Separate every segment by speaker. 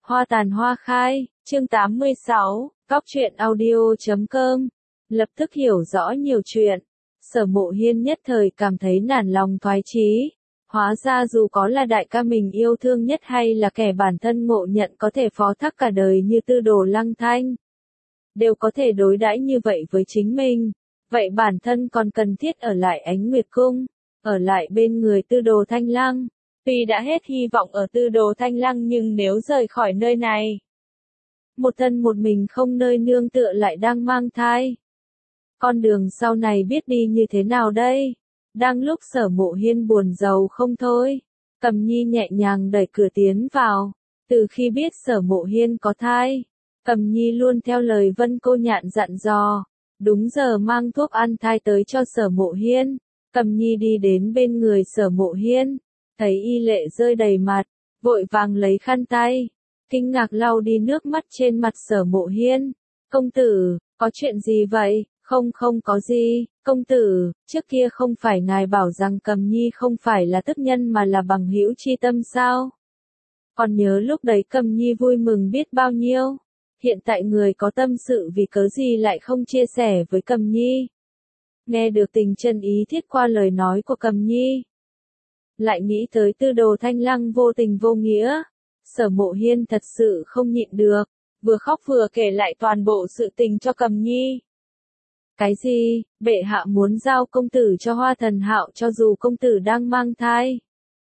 Speaker 1: Hoa tàn hoa khai, chương 86, Cóc truyện audio.com. Lập tức hiểu rõ nhiều chuyện. Sở Mộ Hiên nhất thời cảm thấy nản lòng thoái chí. Hóa ra dù có là đại ca mình yêu thương nhất hay là kẻ bản thân ngộ nhận có thể phó thác cả đời như Tư Đồ Lăng Thanh, đều có thể đối đãi như vậy với chính mình. Vậy bản thân còn cần thiết ở lại Ánh Nguyệt Cung, ở lại bên người Tư Đồ Thanh Lăng. Tuy đã hết hy vọng ở Tư Đồ Thanh Lăng nhưng nếu rời khỏi nơi này, một thân một mình không nơi nương tựa lại đang mang thai, con đường sau này biết đi như thế nào đây? Đang lúc Sở Mộ Hiên buồn rầu không thôi, Cầm Nhi nhẹ nhàng đẩy cửa tiến vào. Từ khi biết Sở Mộ Hiên có thai, Cầm Nhi luôn theo lời Vân Cô Nhạn dặn dò, đúng giờ mang thuốc ăn thai tới cho Sở Mộ Hiên. Cầm Nhi đi đến bên người Sở Mộ Hiên, thấy y lệ rơi đầy mặt, vội vàng lấy khăn tay, kinh ngạc lau đi nước mắt trên mặt Sở Mộ Hiên. Công tử, có chuyện gì vậy? Không có gì, công tử, trước kia không phải ngài bảo rằng Cầm Nhi không phải là tức nhân mà là bằng hữu chi tâm sao? Còn nhớ lúc đấy Cầm Nhi vui mừng biết bao nhiêu, hiện tại người có tâm sự vì cớ gì lại không chia sẻ với Cầm Nhi? Nghe được tình chân ý thiết qua lời nói của Cầm Nhi, lại nghĩ tới Tư Đồ Thanh Lăng vô tình vô nghĩa, Sở Mộ Hiên thật sự không nhịn được, vừa khóc vừa kể lại toàn bộ sự tình cho Cầm Nhi. Cái gì, bệ hạ muốn giao công tử cho Hoa Thần Hạo cho dù công tử đang mang thai?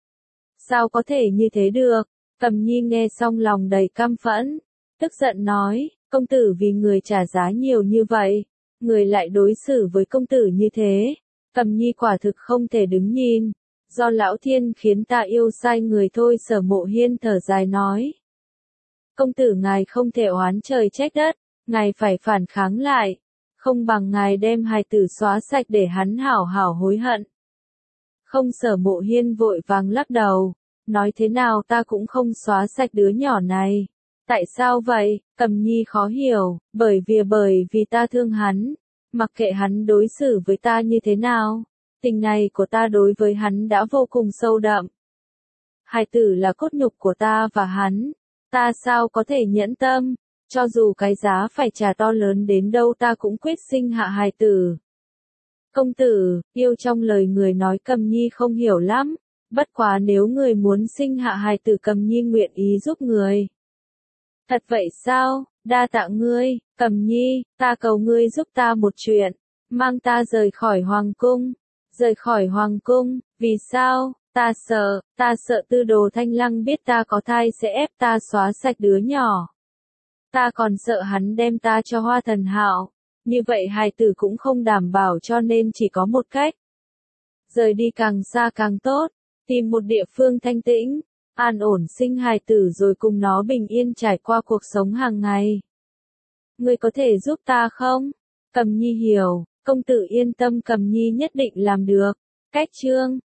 Speaker 1: Sao có thể như thế được? Cầm Nhi nghe xong lòng đầy căm phẫn, tức giận nói, công tử vì người trả giá nhiều như vậy, người lại đối xử với công tử như thế. Cầm Nhi quả thực không thể đứng nhìn, do lão thiên khiến ta yêu sai người thôi. Sở Mộ Hiên thở dài nói, công tử ngài không thể oán trời trách đất, ngài phải phản kháng lại, không bằng ngài đem hài tử xóa sạch để hắn hảo hảo hối hận. Không. Sở Mộ Hiên vội vàng lắc đầu, nói thế nào ta cũng không xóa sạch đứa nhỏ này. Tại sao vậy? Cầm Nhi khó hiểu, bởi vì ta thương hắn, mặc kệ hắn đối xử với ta như thế nào, tình này của ta đối với hắn đã vô cùng sâu đậm. Hài tử là cốt nhục của ta và hắn, ta sao có thể nhẫn tâm, cho dù cái giá phải trả to lớn đến đâu ta cũng quyết sinh hạ hài tử. Công tử, yêu trong lời người nói Cầm Nhi không hiểu lắm, bất quá nếu người muốn sinh hạ hài tử Cầm Nhi nguyện ý giúp người. Thật vậy sao? Đa tạ ngươi, Cầm Nhi, ta cầu ngươi giúp ta một chuyện, mang ta rời khỏi hoàng cung. Rời khỏi hoàng cung, vì sao? Ta sợ Tư Đồ Thanh Lăng biết ta có thai sẽ ép ta xóa sạch đứa nhỏ. Ta còn sợ hắn đem ta cho Hoa Thần Hạo, như vậy hài tử cũng không đảm bảo, cho nên chỉ có một cách. Rời đi càng xa càng tốt, tìm một địa phương thanh tĩnh, an ổn sinh hài tử rồi cùng nó bình yên trải qua cuộc sống hàng ngày. Ngươi có thể giúp ta không? Cầm Nhi hiểu, công tử yên tâm, Cầm Nhi nhất định làm được. Cách chương